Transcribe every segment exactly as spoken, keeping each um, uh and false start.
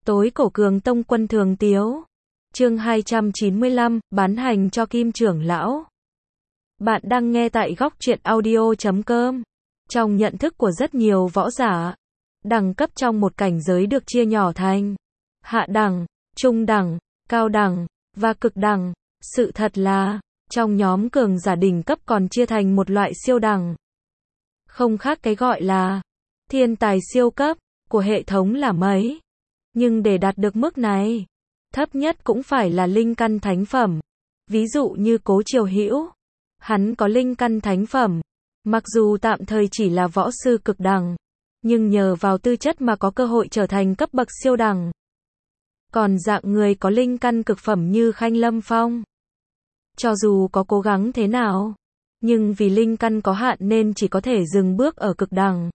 Tối cổ cường tông Quân Thường Tiếu. Chương hai trăm chín mươi lăm, bán hành cho Kim trưởng lão. Bạn đang nghe tại góc truyện audio chấm com. Trong nhận thức của rất nhiều võ giả, đẳng cấp trong một cảnh giới được chia nhỏ thành hạ đẳng, trung đẳng, cao đẳng và cực đẳng. Sự thật là, trong nhóm cường giả đỉnh cấp còn chia thành một loại siêu đẳng. Không khác cái gọi là thiên tài siêu cấp của hệ thống là mấy. Nhưng để đạt được mức này, thấp nhất cũng phải là linh căn thánh phẩm. Ví dụ như Cố Triều Hữu, hắn có linh căn thánh phẩm, mặc dù tạm thời chỉ là võ sư cực đẳng, nhưng nhờ vào tư chất mà có cơ hội trở thành cấp bậc siêu đẳng. Còn dạng người có linh căn cực phẩm như Khanh Lâm Phong, cho dù có cố gắng thế nào, nhưng vì linh căn có hạn nên chỉ có thể dừng bước ở cực đẳng.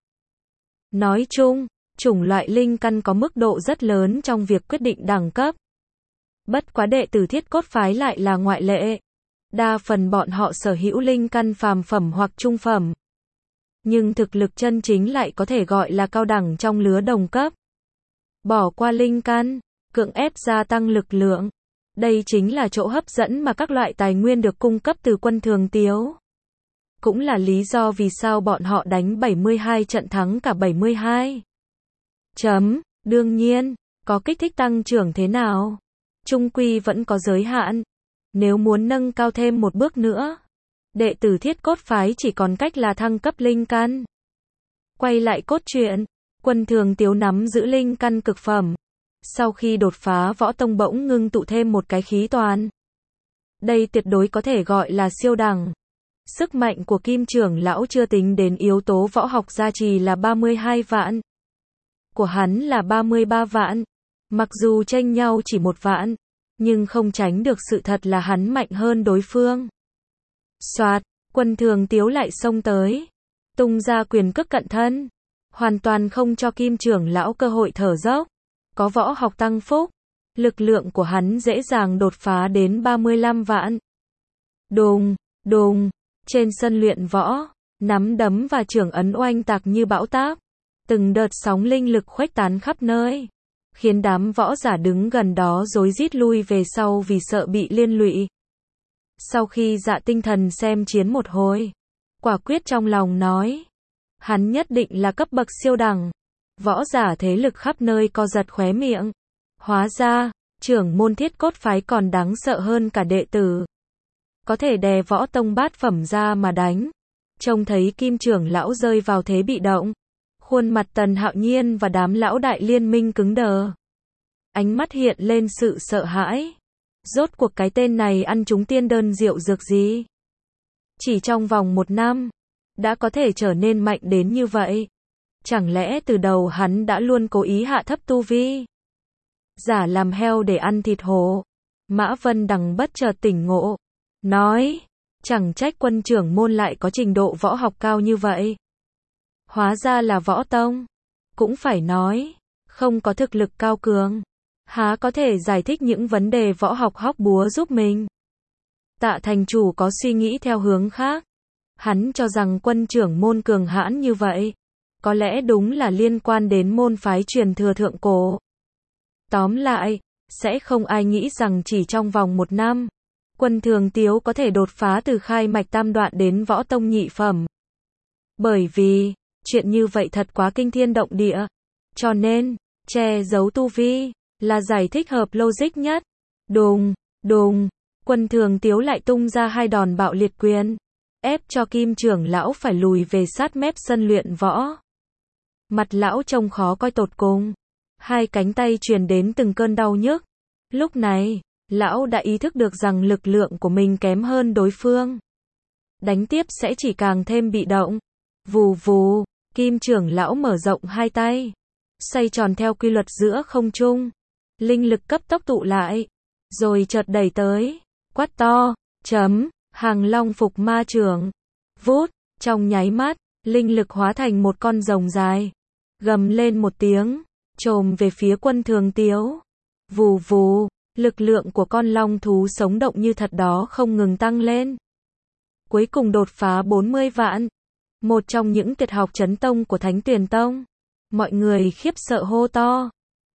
Nói chung, chủng loại linh căn có mức độ rất lớn trong việc quyết định đẳng cấp. Bất quá đệ tử Thiết Cốt phái lại là ngoại lệ. Đa phần bọn họ sở hữu linh căn phàm phẩm hoặc trung phẩm. Nhưng thực lực chân chính lại có thể gọi là cao đẳng trong lứa đồng cấp. Bỏ qua linh căn, cưỡng ép gia tăng lực lượng. Đây chính là chỗ hấp dẫn mà các loại tài nguyên được cung cấp từ Quân Thường Tiếu. Cũng là lý do vì sao bọn họ đánh bảy mươi hai trận thắng cả bảy mươi hai. Chấm, đương nhiên, có kích thích tăng trưởng thế nào? Trung quy vẫn có giới hạn. Nếu muốn nâng cao thêm một bước nữa, đệ tử Thiết Cốt phái chỉ còn cách là thăng cấp linh căn. Quay lại cốt truyện, Quân Thường Tiếu nắm giữ linh căn cực phẩm. Sau khi đột phá võ tông bỗng ngưng tụ thêm một cái khí toàn. Đây tuyệt đối có thể gọi là siêu đẳng. Sức mạnh của Kim trưởng lão chưa tính đến yếu tố võ học gia trì là ba mươi hai vạn. Của hắn là ba mươi ba vạn. Mặc dù chênh nhau chỉ một vạn, nhưng không tránh được sự thật là hắn mạnh hơn đối phương. Soạt, Quân Thường Tiếu lại xông tới, tung ra quyền cước cận thân, hoàn toàn không cho Kim trưởng lão cơ hội thở dốc. Có võ học tăng phúc, lực lượng của hắn dễ dàng đột phá đến ba mươi lăm vạn. Đùng, đùng, trên sân luyện võ, nắm đấm và chưởng ấn oanh tạc như bão táp. Từng đợt sóng linh lực khuếch tán khắp nơi, khiến đám võ giả đứng gần đó rối rít lui về sau vì sợ bị liên lụy. Sau khi Dạ Tinh Thần xem chiến một hồi, quả quyết trong lòng nói, hắn nhất định là cấp bậc siêu đẳng. Võ giả thế lực khắp nơi co giật khóe miệng. Hóa ra, trưởng môn Thiết Cốt phái còn đáng sợ hơn cả đệ tử. Có thể đè võ tông bát phẩm ra mà đánh. Trông thấy Kim trưởng lão rơi vào thế bị động. Khuôn mặt Tần Hạo Nhiên và đám lão đại liên minh cứng đờ. Ánh mắt hiện lên sự sợ hãi. Rốt cuộc cái tên này ăn trúng tiên đơn rượu dược gì? Chỉ trong vòng một năm, đã có thể trở nên mạnh đến như vậy. Chẳng lẽ từ đầu hắn đã luôn cố ý hạ thấp tu vi? Giả làm heo để ăn thịt hổ. Mã Vân Đằng bất chợt tỉnh ngộ. Nói, chẳng trách Quân trưởng môn lại có trình độ võ học cao như vậy. Hóa ra là võ tông. Cũng phải nói, không có thực lực cao cường, há có thể giải thích những vấn đề võ học hóc búa giúp mình. Tạ thành chủ có suy nghĩ theo hướng khác. Hắn cho rằng Quân trưởng môn cường hãn như vậy, có lẽ đúng là liên quan đến môn phái truyền thừa thượng cổ. Tóm lại, sẽ không ai nghĩ rằng chỉ trong vòng một năm, Quân Thường Tiếu có thể đột phá từ khai mạch tam đoạn đến võ tông nhị phẩm. Bởi vì, chuyện như vậy thật quá kinh thiên động địa. Cho nên, che giấu tu vi, là giải thích hợp logic nhất. Đùng, đùng, Quân Thường Tiếu lại tung ra hai đòn bạo liệt quyền, ép cho Kim trưởng lão phải lùi về sát mép sân luyện võ. Mặt lão trông khó coi tột cùng. Hai cánh tay truyền đến từng cơn đau nhức. Lúc này, lão đã ý thức được rằng lực lượng của mình kém hơn đối phương. Đánh tiếp sẽ chỉ càng thêm bị động. Vù vù, Kim trưởng lão mở rộng hai tay, xoay tròn theo quy luật giữa không trung. Linh lực cấp tốc tụ lại, rồi chợt đẩy tới, quát to, chấm, Hàng Long Phục Ma Chưởng. Vút, trong nháy mắt, linh lực hóa thành một con rồng dài, gầm lên một tiếng, chồm về phía Quân Thường Tiếu. Vù vù, lực lượng của con long thú sống động như thật đó không ngừng tăng lên. Cuối cùng đột phá bốn mươi vạn. Một trong những tuyệt học chấn tông của Thánh Tuyền Tông. Mọi người khiếp sợ hô to.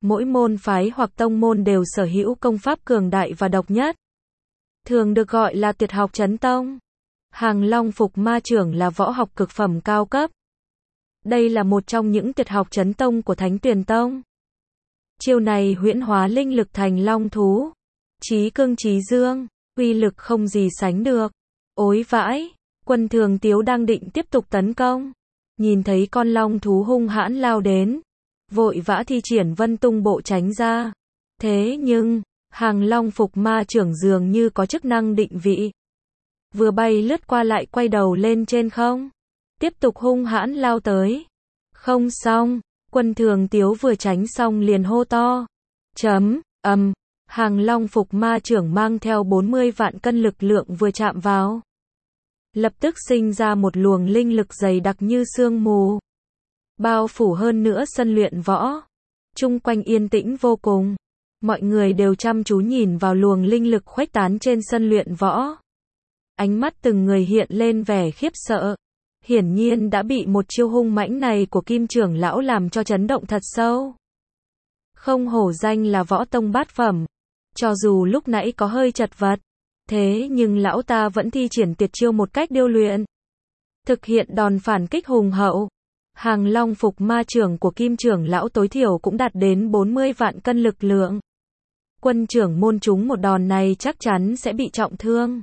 Mỗi môn phái hoặc tông môn đều sở hữu công pháp cường đại và độc nhất, thường được gọi là tuyệt học chấn tông. Hàng Long Phục Ma Chưởng là võ học cực phẩm cao cấp. Đây là một trong những tuyệt học chấn tông của Thánh Tuyền Tông. Chiêu này huyễn hóa linh lực thành long thú, chí cương chí dương, uy lực không gì sánh được. Ối vãi, Quân Thường Tiếu đang định tiếp tục tấn công, nhìn thấy con long thú hung hãn lao đến, vội vã thi triển Vân Tung Bộ tránh ra. Thế nhưng, Hàng Long Phục Ma Chưởng dường như có chức năng định vị. Vừa bay lướt qua lại quay đầu lên trên không, tiếp tục hung hãn lao tới. Không xong, Quân Thường Tiếu vừa tránh xong liền hô to. Chấm, ầm, Hàng Long Phục Ma Chưởng mang theo bốn mươi vạn cân lực lượng vừa chạm vào, lập tức sinh ra một luồng linh lực dày đặc như sương mù, bao phủ hơn nữa sân luyện võ. Chung quanh yên tĩnh vô cùng, mọi người đều chăm chú nhìn vào luồng linh lực khuếch tán trên sân luyện võ. Ánh mắt từng người hiện lên vẻ khiếp sợ. Hiển nhiên đã bị một chiêu hung mãnh này của Kim trưởng lão làm cho chấn động thật sâu. Không hổ danh là võ tông bát phẩm, cho dù lúc nãy có hơi chật vật, thế nhưng lão ta vẫn thi triển tuyệt chiêu một cách điêu luyện, thực hiện đòn phản kích hùng hậu. Hàng Long Phục Ma Chưởng của Kim trưởng lão tối thiểu cũng đạt đến bốn mươi vạn cân lực lượng. Quân trưởng môn chúng một đòn này chắc chắn sẽ bị trọng thương.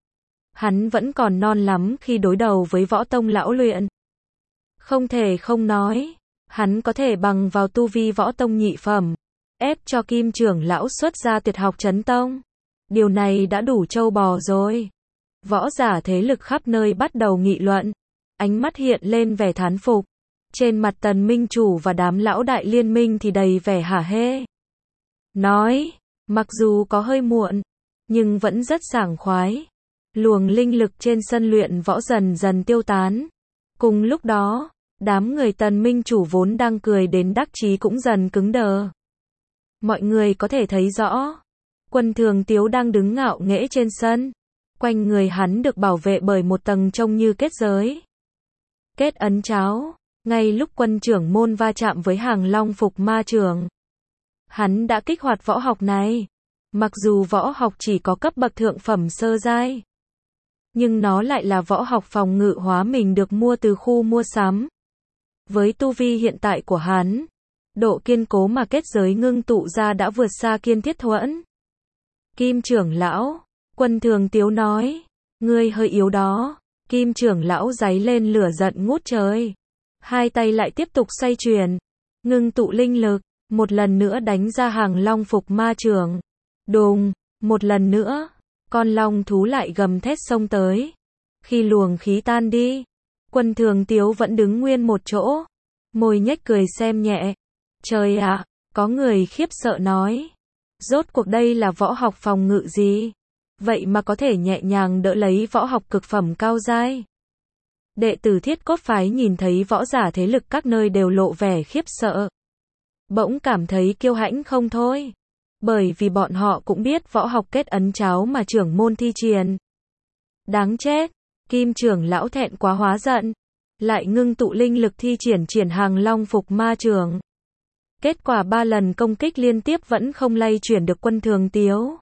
Hắn vẫn còn non lắm khi đối đầu với võ tông lão luyện. Không thể không nói, hắn có thể bằng vào tu vi võ tông nhị phẩm, ép cho Kim trưởng lão xuất ra tuyệt học chấn tông. Điều này đã đủ trâu bò rồi. Võ giả thế lực khắp nơi bắt đầu nghị luận, ánh mắt hiện lên vẻ thán phục. Trên mặt Tần Minh Chủ và đám lão đại liên minh thì đầy vẻ hả hê. Nói, mặc dù có hơi muộn, nhưng vẫn rất sảng khoái. Luồng linh lực trên sân luyện võ dần dần tiêu tán. Cùng lúc đó, đám người Tần Minh Chủ vốn đang cười đến đắc chí cũng dần cứng đờ. Mọi người có thể thấy rõ, Quân Thường Tiếu đang đứng ngạo nghễ trên sân. Quanh người hắn được bảo vệ bởi một tầng trông như kết giới. Kết ấn cháo. Ngay lúc quân trưởng môn va chạm với Hàng Long Phục Ma Chưởng, hắn đã kích hoạt võ học này. Mặc dù võ học chỉ có cấp bậc thượng phẩm sơ giai, nhưng nó lại là võ học phòng ngự hóa mình được mua từ khu mua sắm. Với tu vi hiện tại của hắn, độ kiên cố mà kết giới ngưng tụ ra đã vượt xa Kiên Thiết Thuẫn. Kim trưởng lão, Quân Thường Tiếu nói, ngươi hơi yếu đó. Kim trưởng lão giấy lên lửa giận ngút trời. Hai tay lại tiếp tục xoay chuyển, ngưng tụ linh lực, một lần nữa đánh ra Hàng Long Phục Ma Chưởng. Đùng, một lần nữa, con long thú lại gầm thét xông tới. Khi luồng khí tan đi, Quân Thường Tiếu vẫn đứng nguyên một chỗ, môi nhếch cười xem nhẹ. Trời ạ, có người khiếp sợ nói, rốt cuộc đây là võ học phòng ngự gì? Vậy mà có thể nhẹ nhàng đỡ lấy võ học cực phẩm cao giai. Đệ tử Thiết Cốt Phái nhìn thấy võ giả thế lực các nơi đều lộ vẻ khiếp sợ. Bỗng cảm thấy kiêu hãnh không thôi. Bởi vì bọn họ cũng biết võ học kết ấn cháo mà trưởng môn thi triển. Đáng chết, Kim trưởng lão thẹn quá hóa giận. Lại ngưng tụ linh lực thi triển triển Hàng Long Phục Ma Chưởng. Kết quả ba lần công kích liên tiếp vẫn không lay chuyển được Quân Thường Tiếu.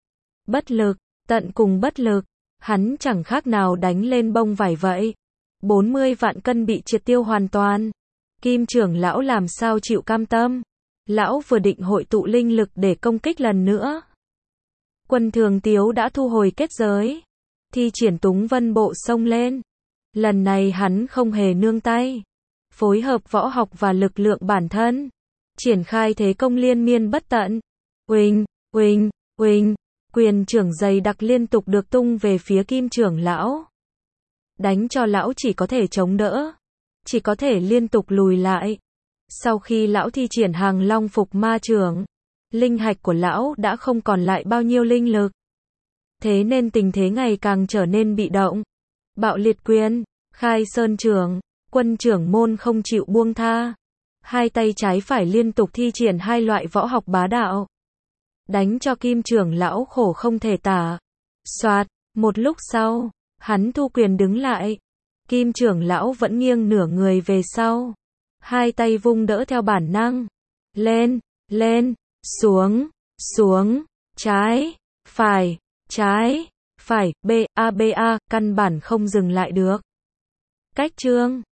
Bất lực, tận cùng bất lực, hắn chẳng khác nào đánh lên bông vải vậy. bốn mươi vạn cân bị triệt tiêu hoàn toàn. Kim trưởng lão làm sao chịu cam tâm. Lão vừa định hội tụ linh lực để công kích lần nữa. Quân Thường Tiếu đã thu hồi kết giới, thi triển Túng Vân Bộ xông lên. Lần này hắn không hề nương tay, phối hợp võ học và lực lượng bản thân, triển khai thế công liên miên bất tận. Uỳnh, uỳnh, uỳnh, quyền trưởng dày đặc liên tục được tung về phía Kim trưởng lão. Đánh cho lão chỉ có thể chống đỡ, chỉ có thể liên tục lùi lại. Sau khi lão thi triển Hàng Long Phục Ma Chưởng, linh hạch của lão đã không còn lại bao nhiêu linh lực. Thế nên tình thế ngày càng trở nên bị động. Bạo liệt quyền, khai sơn trưởng, Quân trưởng môn không chịu buông tha. Hai tay trái phải liên tục thi triển hai loại võ học bá đạo, đánh cho Kim trưởng lão khổ không thể tả. Soạt, một lúc sau, hắn thu quyền đứng lại. Kim trưởng lão vẫn nghiêng nửa người về sau, hai tay vung đỡ theo bản năng. Lên, lên, xuống, xuống, trái, phải, trái, phải, B, A, B, A, căn bản không dừng lại được. Cách chương